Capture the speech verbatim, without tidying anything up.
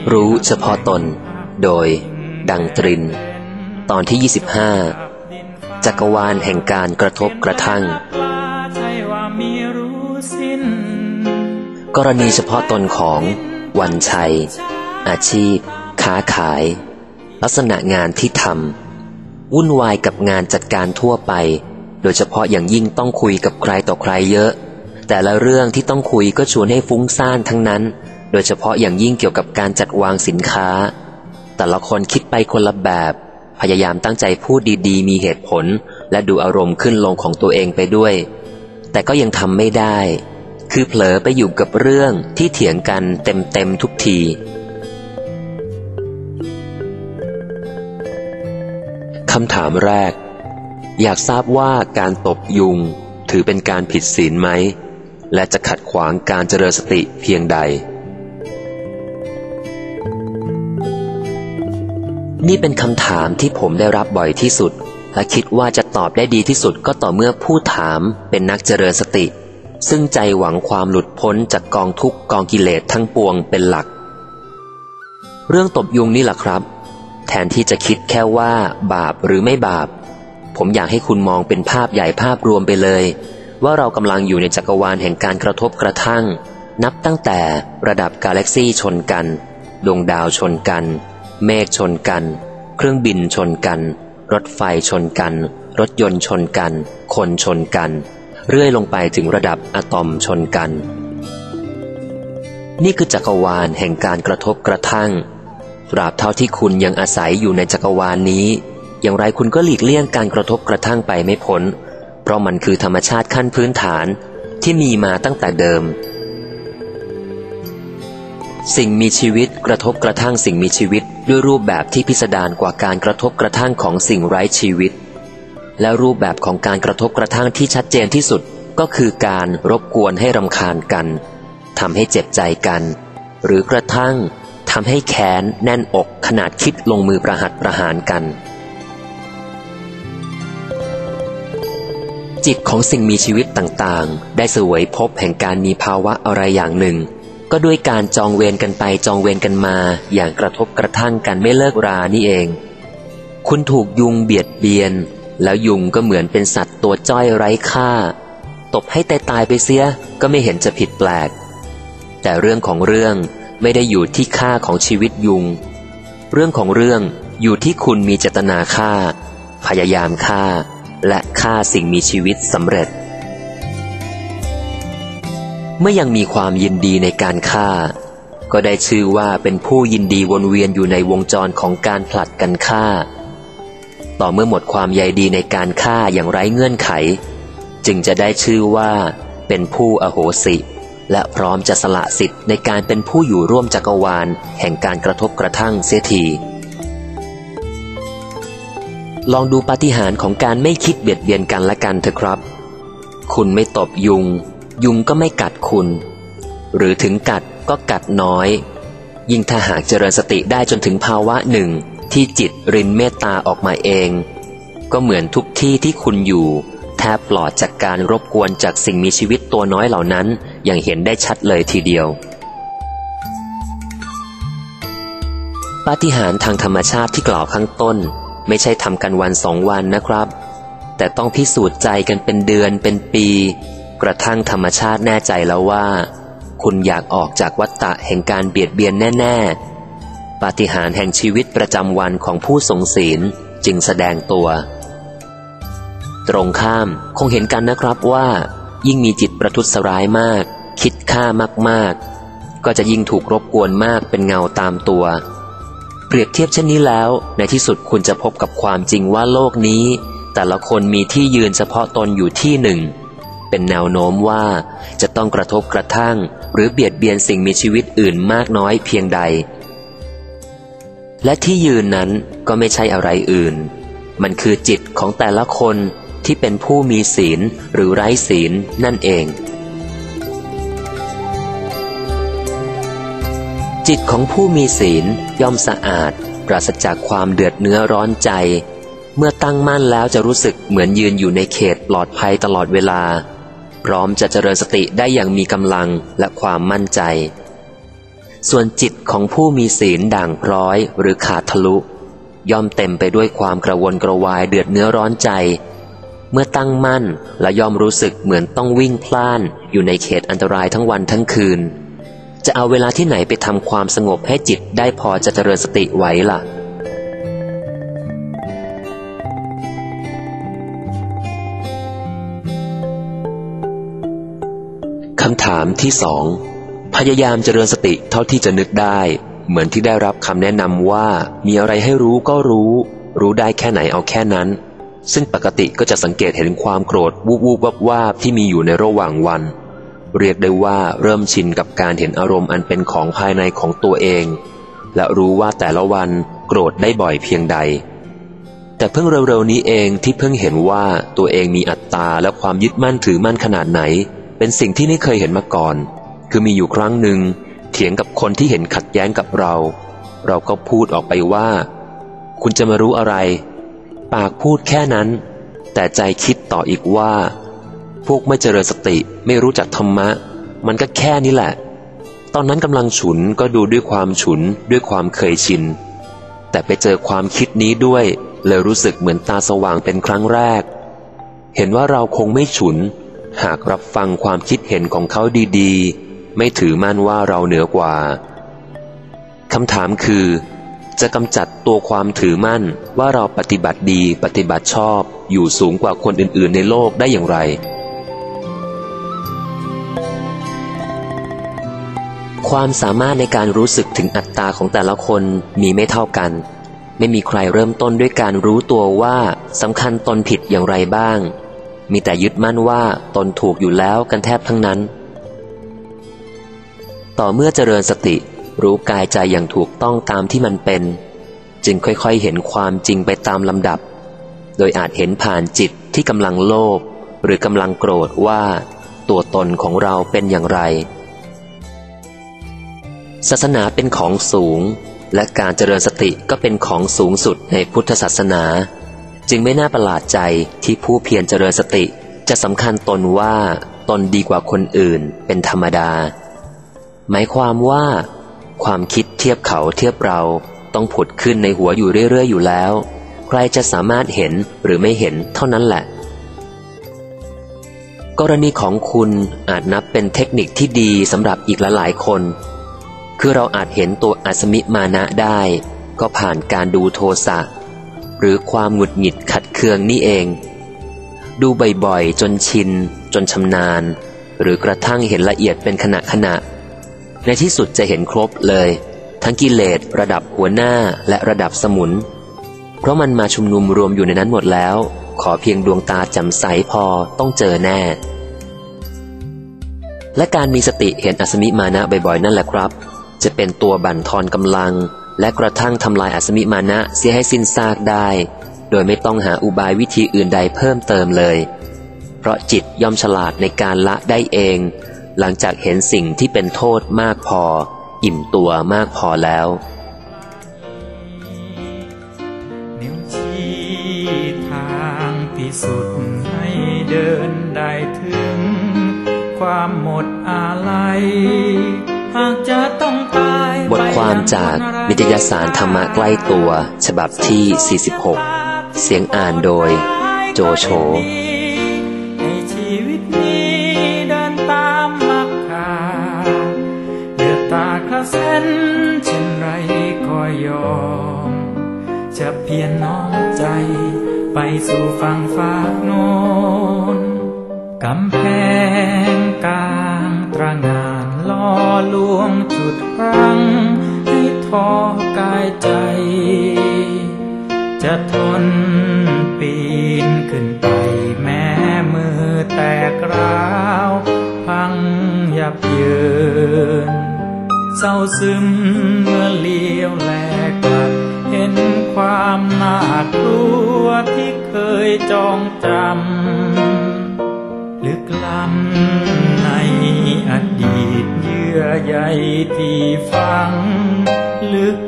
รู้เฉพาะตนโดยดังตรินตอนที่ยี่สิบห้าจักรวาลแห่งการกระทบกระทั่งกรณีเฉพาะตนของวันชัยอาชีพค้าขายลักษณะงานที่ทำวุ่นวายกับงานจัดการทั่วไปโดยเฉพาะอย่างยิ่งต้องคุยกับใครต่อใครเยอะแต่ละเรื่องที่ต้องคุยก็ชวนให้ฟุ้งซ่านทั้งนั้นโดยเฉพาะอย่างยิ่งเกี่ยวกับการจัดวางสินค้าแต่ละคนคิดไปคนละแบบพยายามตั้งใจพูดดีๆมีเหตุผลและดูอารมณ์ขึ้นลงของตัวเองไปด้วยแต่ก็ยังทำไม่ได้คือเผลอไปอยู่กับเรื่องที่เถียงกันเต็มๆทุกทีคำถามแรกอยากทราบว่าการตบยุงถือเป็นการผิดศีลไหมและจะขัดขวางการเจริญสติเพียงใดนี่เป็นคำถามที่ผมได้รับบ่อยที่สุดและคิดว่าจะตอบได้ดีที่สุดก็ต่อเมื่อผู้ถามเป็นนักเจริญสติซึ่งใจหวังความหลุดพ้นจากกองทุกข์กองกิเลสทั้งปวงเป็นหลักเรื่องตบยุงนี่แหละครับแทนที่จะคิดแค่ว่าบาปหรือไม่บาปผมอยากให้คุณมองเป็นภาพใหญ่ภาพรวมไปเลยว่าเรากำลังอยู่ในจักรวาลแห่งการกระทบกระทั่งนับตั้งแต่ระดับกาแล็กซี่ชนกันดวงดาวชนกันเมฆชนกันเครื่องบินชนกันรถไฟชนกันรถยนต์ชนกันคนชนกันเรื่อยลงไปถึงระดับอะตอมชนกันนี่คือจักรวาลแห่งการกระทบกระทั่งตราบเท่าที่คุณยังอาศัยอยู่ในจักรวาลนี้อย่างไรคุณก็หลีกเลี่ยงการกระทบกระทั่งไปไม่พ้นเพราะมันคือธรรมชาติขั้นพื้นฐานที่มีมาตั้งแต่เดิมสิ่งมีชีวิตกระทบกระทั่งสิ่งมีชีวิตด้วยรูปแบบที่พิสดารกว่าการกระทบกระทั่งของสิ่งไร้ชีวิตและรูปแบบของการกระทบกระทั่งที่ชัดเจนที่สุดก็คือการรบกวนให้รำคาญกันทำให้เจ็บใจกันหรือกระทั่งทำให้แค้นแน่นอกขนาดคิดลงมือประหัตประหารกันจิตของสิ่งมีชีวิตต่างๆได้เสวยพบแห่งการมีภาวะอะไรอย่างหนึ่งก็ด้วยการจองเวรกันไปจองเวรกันมาอย่างกระทบกระทั่งกันไม่เลิกรานี่เองคุณถูกยุงเบียดเบียนแล้วยุงก็เหมือนเป็นสัตว์ตัวจ้อยไร้ค่าตบให้ตายตายไปเสียก็ไม่เห็นจะผิดแปลกแต่เรื่องของเรื่องไม่ได้อยู่ที่ค่าของชีวิตยุงเรื่องของเรื่องอยู่ที่คุณมีเจตนาฆ่าพยายามฆ่าและฆ่าสิ่งมีชีวิตสำเร็จเมื่อยังมีความยินดีในการฆ่าก็ได้ชื่อว่าเป็นผู้ยินดีวนเวียนอยู่ในวงจรของการผลัดกันฆ่าต่อเมื่อหมดความใยดีในการฆ่าอย่างไร้เงื่อนไขจึงจะได้ชื่อว่าเป็นผู้อโหสิและพร้อมจะสละสิทธิ์ในการเป็นผู้อยู่ร่วมจักรวาลแห่งการกระทบกระทั่งเสียทีลองดูปาฏิหาริย์ของการไม่คิดเบียดเบียนกันและกันเถอะครับคุณไม่ตบยุงยุงก็ไม่กัดคุณหรือถึงกัดก็กัดน้อยยิ่งถ้าหากเจริญสติได้จนถึงภาวะหนึ่งที่จิตรินเมตตาออกมาเองก็เหมือนทุกที่ที่คุณอยู่แทบปลอดจากการรบกวนจากสิ่งมีชีวิตตัวน้อยเหล่านั้นอย่างเห็นได้ชัดเลยทีเดียวปาฏิหาริย์ทางธรรมชาติที่กล่าวข้างต้นไม่ใช่ทำกันวันสองวันนะครับแต่ต้องพิสูจน์ใจกันเป็นเดือนเป็นปีกระทั่งธรรมชาติแน่ใจแล้วว่าคุณอยากออกจากวัฏฏะแห่งการเบียดเบียนแน่ๆปาฏิหาริย์แห่งชีวิตประจำวันของผู้ทรงศีลจึงแสดงตัวตรงข้ามคงเห็นกันนะครับว่ายิ่งมีจิตประทุษร้ายมากคิดฆ่ามากๆก็จะยิ่งถูกรบกวนมากเป็นเงาตามตัวเปรียบเทียบเช่นนี้แล้วในที่สุดคุณจะพบกับความจริงว่าโลกนี้แต่ละคนมีที่ยืนเฉพาะตนอยู่ที่หนึ่งเป็นแนวโน้มว่าจะต้องกระทบกระทั่งหรือเบียดเบียนสิ่งมีชีวิตอื่นมากน้อยเพียงใดและที่ยืนนั้นก็ไม่ใช่อะไรอื่นมันคือจิตของแต่ละคนที่เป็นผู้มีศีลหรือไร้ศีลนั่นเองจิตของผู้มีศีลย่อมสะอาดปราศจากความเดือดเนื้อร้อนใจเมื่อตั้งมั่นแล้วจะรู้สึกเหมือนยืนอยู่ในเขตปลอดภัยตลอดเวลาพร้อมจะเจริญสติได้อย่างมีกำลังและความมั่นใจส่วนจิตของผู้มีศีลด่างพร้อยหรือขาดทะลุย่อมเต็มไปด้วยความกระวนกระวายเดือดเนื้อร้อนใจเมื่อตั้งมั่นและย่อมรู้สึกเหมือนต้องวิ่งพล่านอยู่ในเขตอันตรายทั้งวันทั้งคืนจะเอาเวลาที่ไหนไปทำความสงบให้จิตได้พอจะเจริญสติไหวล่ะคำถามที่สองพยายามเจริญสติเท่าที่จะนึกได้เหมือนที่ได้รับคำแนะนำว่ามีอะไรให้รู้ก็รู้รู้ได้แค่ไหนเอาแค่นั้นซึ่งปกติก็จะสังเกตเห็นความโกรธวูบวูบวับวาบที่มีอยู่ในระหว่างวันเรียกได้ว่าเริ่มชินกับการเห็นอารมณ์อันเป็นของภายในของตัวเองและรู้ว่าแต่ละวันโกรธได้บ่อยเพียงใดแต่เพิ่งเร็วๆนี้เองที่เพิ่งเห็นว่าตัวเองมีอัตตาและความยึดมั่นถือมั่นขนาดไหนเป็นสิ่งที่ไม่เคยเห็นมาก่อนคือมีอยู่ครั้งหนึ่งเถียงกับคนที่เห็นขัดแย้งกับเราเราก็พูดออกไปว่าคุณจะมารู้อะไรปากพูดแค่นั้นแต่ใจคิดต่ออีกว่าพวกไม่เจริญสติไม่รู้จักธรรมะมันก็แค่นี้แหละตอนนั้นกำลังฉุนก็ดูด้วยความฉุนด้วยความเคยชินแต่ไปเจอความคิดนี้ด้วยเลยรู้สึกเหมือนตาสว่างเป็นครั้งแรกเห็นว่าเราคงไม่ฉุนหากรับฟังความคิดเห็นของเขาดีๆไม่ถือมั่นว่าเราเหนือกว่าคำถามคือจะกำจัดตัวความถือมั่นว่าเราปฏิบัติดีปฏิบัติชอบอยู่สูงกว่าคนอื่นๆในโลกได้อย่างไรความสามารถในการรู้สึกถึงอัตตาของแต่ละคนมีไม่เท่ากันไม่มีใครเริ่มต้นด้วยการรู้ตัวว่าสำคัญตนผิดอย่างไรบ้างมีแต่ยึดมั่นว่าตนถูกอยู่แล้วกันแทบทั้งนั้นต่อเมื่อเจริญสติรู้กายใจอย่างถูกต้องตามที่มันเป็นจึงค่อยๆเห็นความจริงไปตามลำดับโดยอาจเห็นผ่านจิตที่กำลังโลภหรือกำลังโกรธว่าตัวตนของเราเป็นอย่างไรศาสนาเป็นของสูงและการเจริญสติก็เป็นของสูงสุดในพุทธศาสนาจึงไม่น่าประหลาดใจที่ผู้เพียรเจริญสติจะสำคัญตนว่าตนดีกว่าคนอื่นเป็นธรรมดาหมายความว่าความคิดเทียบเขาเทียบเราต้องผุดขึ้นในหัวอยู่เรื่อยๆอยู่แล้วใครจะสามารถเห็นหรือไม่เห็นเท่านั้นแหละกรณีของคุณอาจนับเป็นเทคนิคที่ดีสำหรับอีกหลายๆคนคือเราอาจเห็นตัวอัศมิมานะได้ก็ผ่านการดูโทสะหรือความหงุดหงิดขัดเคืองนี่เองดูบ่อยๆจนชินจนชำนาญหรือกระทั่งเห็นละเอียดเป็นขณะขณะในที่สุดจะเห็นครบเลยทั้งกิเลสระดับหัวหน้าและระดับสมุนเพราะมันมาชุมนุมรวมอยู่ในนั้นหมดแล้วขอเพียงดวงตาแจ่มใสพอต้องเจอแน่และการมีสติเห็นอัศมิมานะบ่อยๆนั่นแหละครับจะเป็นตัวบั่นทอนกำลังและกระทั่งทำลายอัศมิมานะเสียให้สิ้นซากได้โดยไม่ต้องหาอุบายวิธีอื่นใดเพิ่มเติมเลยเพราะจิตย่อมฉลาดในการละได้เองหลังจากเห็นสิ่งที่เป็นโทษมากพออิ่มตัวมากพอแล้วนิ้วชี้ทางที่สุดให้เดินได้ถึงความหมดอาลัยหากจะต้องตายบทความจากนิตยสารธรรมะใกล้ตัวฉบับที่สี่สิบหกเสียงอ่านโดยโจโฉให้ชีวิตนี้เดินตามมรรคาเดือดตาข้าเส้นเช่นไรก็ยอมจะเพียรน้อมใจไปสู่ฝั่งฟ้าโน้นกำแพงกลางตระหง่านล่อลวงจุดรั้งให้ท้อกายใจจะทนปีนขึ้นไปแม้มือแตกร้าวพังยับเยินเศร้าซึมเมื่อเลี้ยวแลกลับเห็นความน่ากลัวที่เคยจองจำลึกล้ำในอดีตเยื่อใยที่ฝังลึก